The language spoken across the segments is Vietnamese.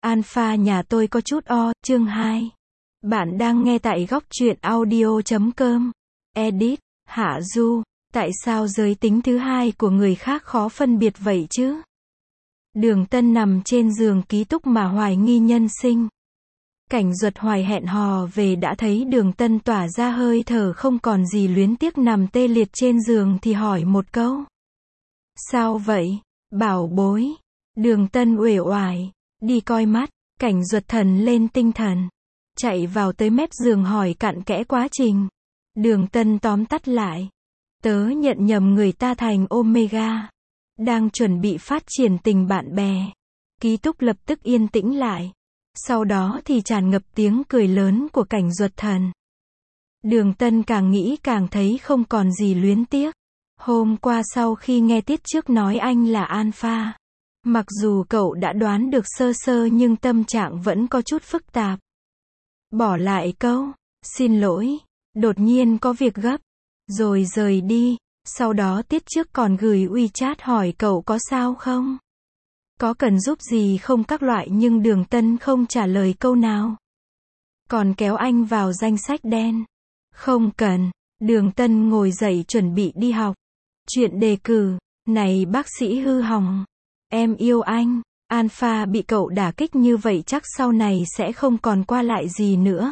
Alpha nhà tôi có chút chương 2. Bạn đang nghe tại góc truyện audio.com. Edit, Hạ Du. Tại sao giới tính thứ hai của người khác khó phân biệt vậy chứ? Đường Tân nằm trên giường ký túc mà hoài nghi nhân sinh. Cảnh Duật Hoài hẹn hò về đã thấy Đường Tân tỏa ra hơi thở không còn gì luyến tiếc nằm tê liệt trên giường thì hỏi một câu. Sao vậy, bảo bối? Đường Tân uể oải, đi coi mắt. Cảnh Duật thần lên tinh thần, chạy vào tới mép giường hỏi cặn kẽ quá trình. Đường Tân tóm tắt lại. Tớ nhận nhầm người ta thành Omega. Đang chuẩn bị phát triển tình bạn bè. Ký túc lập tức yên tĩnh lại. Sau đó thì tràn ngập tiếng cười lớn của Cảnh Duật thần. Đường Tân càng nghĩ càng thấy không còn gì luyến tiếc. Hôm qua sau khi nghe Tiết Trước nói anh là Alpha, mặc dù cậu đã đoán được sơ sơ nhưng tâm trạng vẫn có chút phức tạp. Bỏ lại câu, xin lỗi, đột nhiên có việc gấp, rồi rời đi. Sau đó Tiết Trước còn gửi WeChat hỏi cậu có sao không? Có cần giúp gì không các loại nhưng Đường Tân không trả lời câu nào. Còn kéo anh vào danh sách đen. Không cần. Đường Tân ngồi dậy chuẩn bị đi học. Chuyện đề cử, này bác sĩ hư hỏng. Em yêu anh. Alpha bị cậu đả kích như vậy chắc sau này sẽ không còn qua lại gì nữa.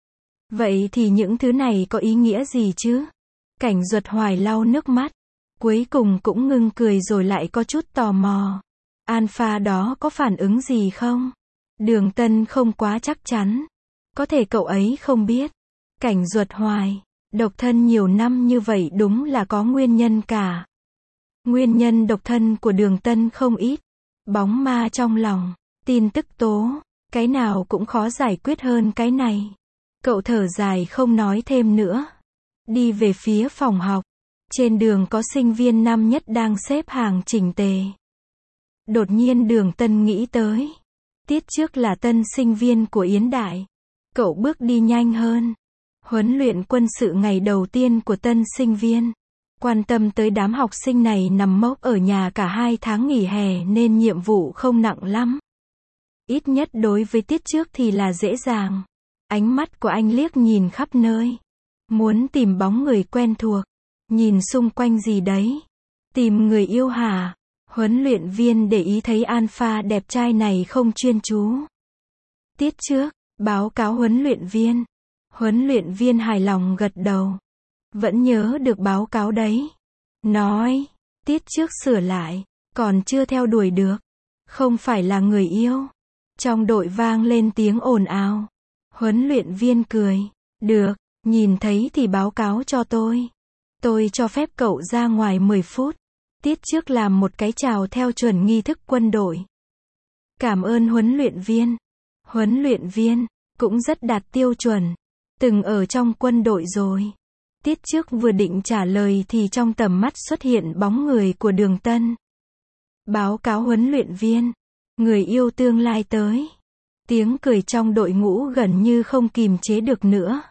Vậy thì những thứ này có ý nghĩa gì chứ? Cảnh Duật Hoài lau nước mắt. Cuối cùng cũng ngưng cười rồi lại có chút tò mò. Alpha đó có phản ứng gì không? Đường Tân không quá chắc chắn. Có thể cậu ấy không biết. Cảnh Duật Hoài, độc thân nhiều năm như vậy đúng là có nguyên nhân cả. Nguyên nhân độc thân của Đường Tân không ít. Bóng ma trong lòng, tin tức tố, cái nào cũng khó giải quyết hơn cái này. Cậu thở dài không nói thêm nữa. Đi về phía phòng học. Trên đường có sinh viên năm nhất đang xếp hàng chỉnh tề. Đột nhiên Đường Tân nghĩ tới. Tiết Trước là tân sinh viên của Yến Đại. Cậu bước đi nhanh hơn. Huấn luyện quân sự ngày đầu tiên của tân sinh viên. Quan tâm tới đám học sinh này nằm mốc ở nhà cả 2 tháng nghỉ hè nên nhiệm vụ không nặng lắm. Ít nhất đối với Tiết Trước thì là dễ dàng. Ánh mắt của anh liếc nhìn khắp nơi. Muốn tìm bóng người quen thuộc. Nhìn xung quanh gì đấy. Tìm người yêu hả? Huấn luyện viên để ý thấy Alpha đẹp trai này không chuyên chú. Tiết Trước, báo cáo huấn luyện viên. Huấn luyện viên hài lòng gật đầu. Vẫn nhớ được báo cáo đấy. Nói, Tiết Trước sửa lại, còn chưa theo đuổi được. Không phải là người yêu. Trong đội vang lên tiếng ồn ào. Huấn luyện viên cười. Được, nhìn thấy thì báo cáo cho tôi. Tôi cho phép cậu ra ngoài 10 phút. Tiết Trước làm một cái chào theo chuẩn nghi thức quân đội. Cảm ơn huấn luyện viên. Huấn luyện viên, cũng rất đạt tiêu chuẩn. Từng ở trong quân đội rồi. Tiết Trước vừa định trả lời thì trong tầm mắt xuất hiện bóng người của Đường Tân. Báo cáo huấn luyện viên. Người yêu tương lai tới. Tiếng cười trong đội ngũ gần như không kìm chế được nữa.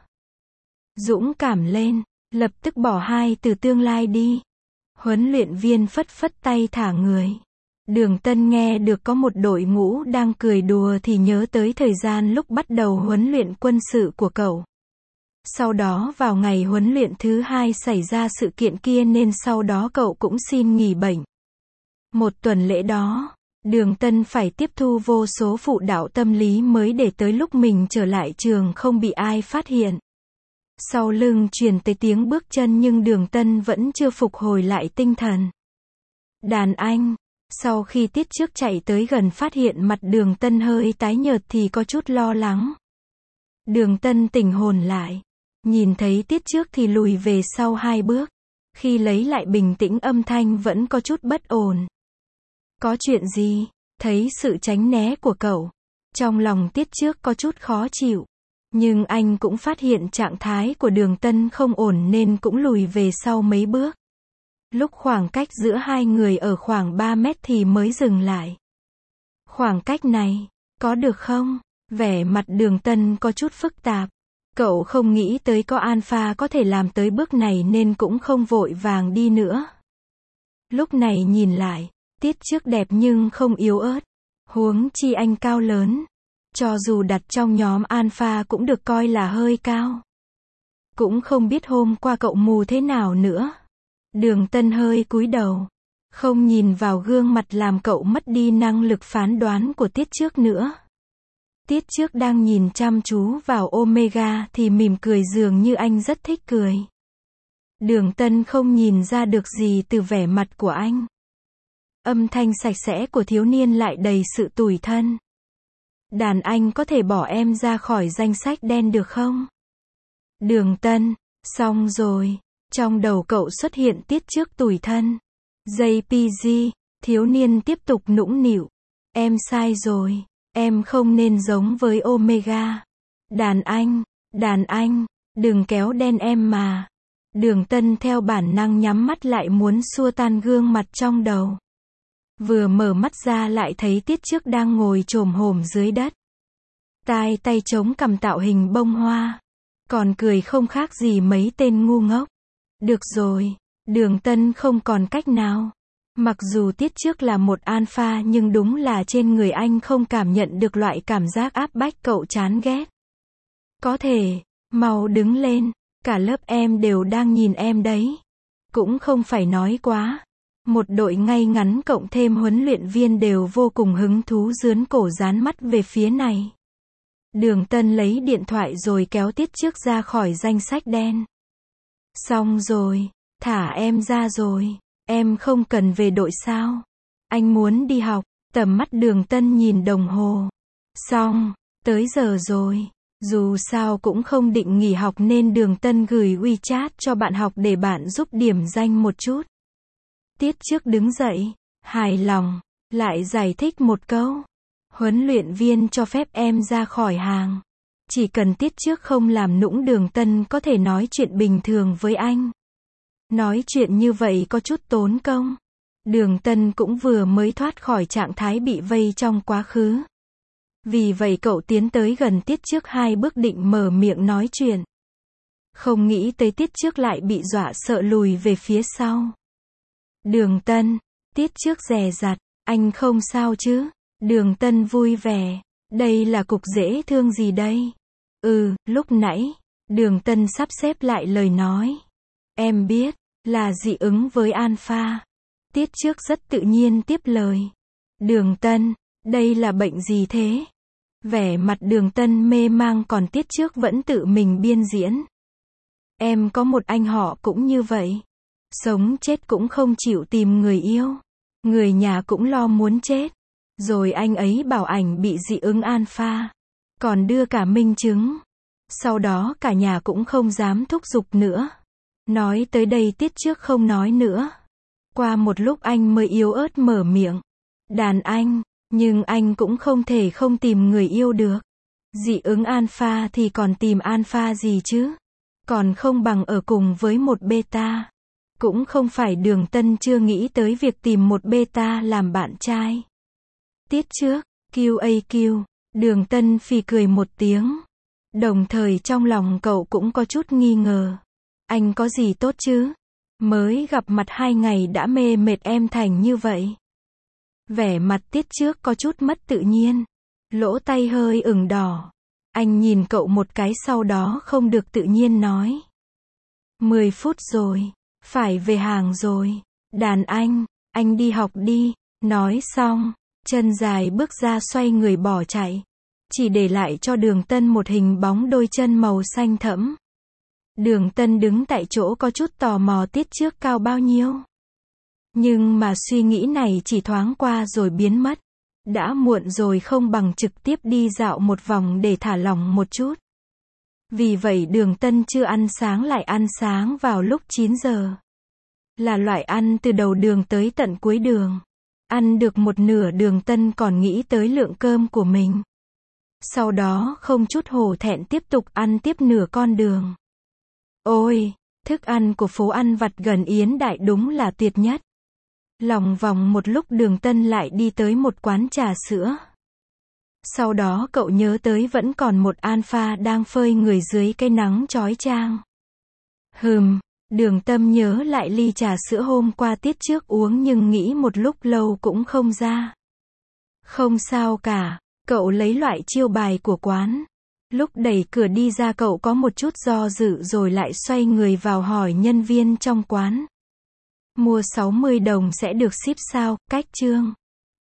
Dũng cảm lên, lập tức bỏ 2 từ tương lai đi. Huấn luyện viên phất phất tay thả người. Đường Tân nghe được có một đội ngũ đang cười đùa thì nhớ tới thời gian lúc bắt đầu huấn luyện quân sự của cậu. Sau đó vào ngày huấn luyện thứ 2 xảy ra sự kiện kia nên sau đó cậu cũng xin nghỉ bệnh. Một tuần lễ đó, Đường Tân phải tiếp thu vô số phụ đạo tâm lý mới để tới lúc mình trở lại trường không bị ai phát hiện. Sau lưng truyền tới tiếng bước chân nhưng Đường Tân vẫn chưa phục hồi lại tinh thần. Đàn anh, sau khi Tiết Trước chạy tới gần phát hiện mặt Đường Tân hơi tái nhợt thì có chút lo lắng. Đường Tân tỉnh hồn lại. Nhìn thấy Tiết Trước thì lùi về sau 2 bước. Khi lấy lại bình tĩnh âm thanh vẫn có chút bất ổn. Có chuyện gì? Thấy sự tránh né của cậu. Trong lòng Tiết Trước có chút khó chịu. Nhưng anh cũng phát hiện trạng thái của Đường Tân không ổn nên cũng lùi về sau mấy bước. Lúc khoảng cách giữa hai người ở khoảng 3 mét thì mới dừng lại. Khoảng cách này, có được không? Vẻ mặt Đường Tân có chút phức tạp. Cậu không nghĩ tới có Alpha có thể làm tới bước này nên cũng không vội vàng đi nữa. Lúc này nhìn lại, Tiết Trước đẹp nhưng không yếu ớt. Huống chi anh cao lớn. Cho dù đặt trong nhóm alpha cũng được coi là hơi cao. Cũng không biết hôm qua cậu mù thế nào nữa. Đường Tân hơi cúi đầu. Không nhìn vào gương mặt làm cậu mất đi năng lực phán đoán của Tiết Trước nữa. Tiết Trước đang nhìn chăm chú vào Omega thì mỉm cười dường như anh rất thích cười. Đường Tân không nhìn ra được gì từ vẻ mặt của anh. Âm thanh sạch sẽ của thiếu niên lại đầy sự tủi thân. Đàn anh có thể bỏ em ra khỏi danh sách đen được không? Đường Tân, xong rồi. Trong đầu cậu xuất hiện Tiết Trước tủi thân. JPG, thiếu niên tiếp tục nũng nịu. Em sai rồi. Em không nên giống với Omega. Đàn anh, đừng kéo đen em mà. Đường Tân theo bản năng nhắm mắt lại muốn xua tan gương mặt trong đầu. Vừa mở mắt ra lại thấy Tiết Trước đang ngồi chồm hổm dưới đất. Tay chống cằm tạo hình bông hoa. Còn cười không khác gì mấy tên ngu ngốc. Được rồi, Đường Tân không còn cách nào. Mặc dù Tiết Trước là một alpha nhưng đúng là trên người anh không cảm nhận được loại cảm giác áp bách cậu chán ghét. Có thể, mau đứng lên, cả lớp em đều đang nhìn em đấy. Cũng không phải nói quá. Một đội ngay ngắn cộng thêm huấn luyện viên đều vô cùng hứng thú dướn cổ dán mắt về phía này. Đường Tân lấy điện thoại rồi kéo Tiết Trước ra khỏi danh sách đen. Xong rồi, thả em ra rồi. Em không cần về đội sao? Anh muốn đi học. Tầm mắt Đường Tân nhìn đồng hồ. Xong, tới giờ rồi. Dù sao cũng không định nghỉ học nên Đường Tân gửi WeChat cho bạn học để bạn giúp điểm danh một chút. Tiết Trước đứng dậy, hài lòng, lại giải thích một câu. Huấn luyện viên cho phép em ra khỏi hàng. Chỉ cần Tiết Trước không làm nũng Đường Tân có thể nói chuyện bình thường với anh. Nói chuyện như vậy có chút tốn công. Đường Tân cũng vừa mới thoát khỏi trạng thái bị vây trong quá khứ. Vì vậy cậu tiến tới gần Tiết Trước 2 bước định mở miệng nói chuyện. Không nghĩ tới Tiết Trước lại bị dọa sợ lùi về phía sau. Đường Tân, Tiết Trước dè dặt, anh không sao chứ? Đường Tân vui vẻ, đây là cục dễ thương gì đây? Lúc nãy, Đường Tân sắp xếp lại lời nói. Em biết, là dị ứng với alpha. Tiết Trước rất tự nhiên tiếp lời. Đường Tân, đây là bệnh gì thế? Vẻ mặt Đường Tân mê mang còn Tiết Trước vẫn tự mình biên diễn. Em có một anh họ cũng như vậy. Sống chết cũng không chịu tìm người yêu. Người nhà cũng lo muốn chết. Rồi anh ấy bảo ảnh bị dị ứng alpha. Còn đưa cả minh chứng. Sau đó cả nhà cũng không dám thúc giục nữa. Nói tới đây Tiết Trước không nói nữa. Qua một lúc anh mới yếu ớt mở miệng. Đàn anh, nhưng anh cũng không thể không tìm người yêu được. Dị ứng alpha thì còn tìm alpha gì chứ? Còn không bằng ở cùng với một beta. Cũng không phải Đường Tân chưa nghĩ tới việc tìm một beta làm bạn trai. Tiết Trước, QAQ, Đường Tân phì cười một tiếng. Đồng thời trong lòng cậu cũng có chút nghi ngờ. Anh có gì tốt chứ? Mới gặp mặt 2 ngày đã mê mệt em thành như vậy. Vẻ mặt Tiết Trước có chút mất tự nhiên. Lỗ tay hơi ửng đỏ. Anh nhìn cậu một cái sau đó không được tự nhiên nói. 10 phút rồi. Phải về hàng rồi. Đàn anh đi học đi. Nói xong, chân dài bước ra xoay người bỏ chạy. Chỉ để lại cho Đường Tân một hình bóng đôi chân màu xanh thẫm. Đường Tân đứng tại chỗ có chút tò mò Tiết Trước cao bao nhiêu. Nhưng mà suy nghĩ này chỉ thoáng qua rồi biến mất. Đã muộn rồi không bằng trực tiếp đi dạo một vòng để thả lỏng một chút. Vì vậy Đường Tân chưa ăn sáng lại ăn sáng vào lúc 9 giờ. Là loại ăn từ đầu đường tới tận cuối đường. Ăn được một nửa Đường Tân còn nghĩ tới lượng cơm của mình. Sau đó không chút hổ thẹn tiếp tục ăn tiếp nửa con đường. Ôi, thức ăn của phố ăn vặt gần Yến Đại đúng là tuyệt nhất. Lòng vòng một lúc Đường Tân lại đi tới một quán trà sữa. Sau đó cậu nhớ tới vẫn còn một alpha đang phơi người dưới cái nắng chói chang. Đường Tâm nhớ lại ly trà sữa hôm qua Tiết Trước uống nhưng nghĩ một lúc lâu cũng không ra. Không sao cả. Cậu lấy loại chiêu bài của quán. Lúc đẩy cửa đi ra cậu có một chút do dự rồi lại xoay người vào hỏi nhân viên trong quán. Mua 60 đồng sẽ được ship sao, cách chương.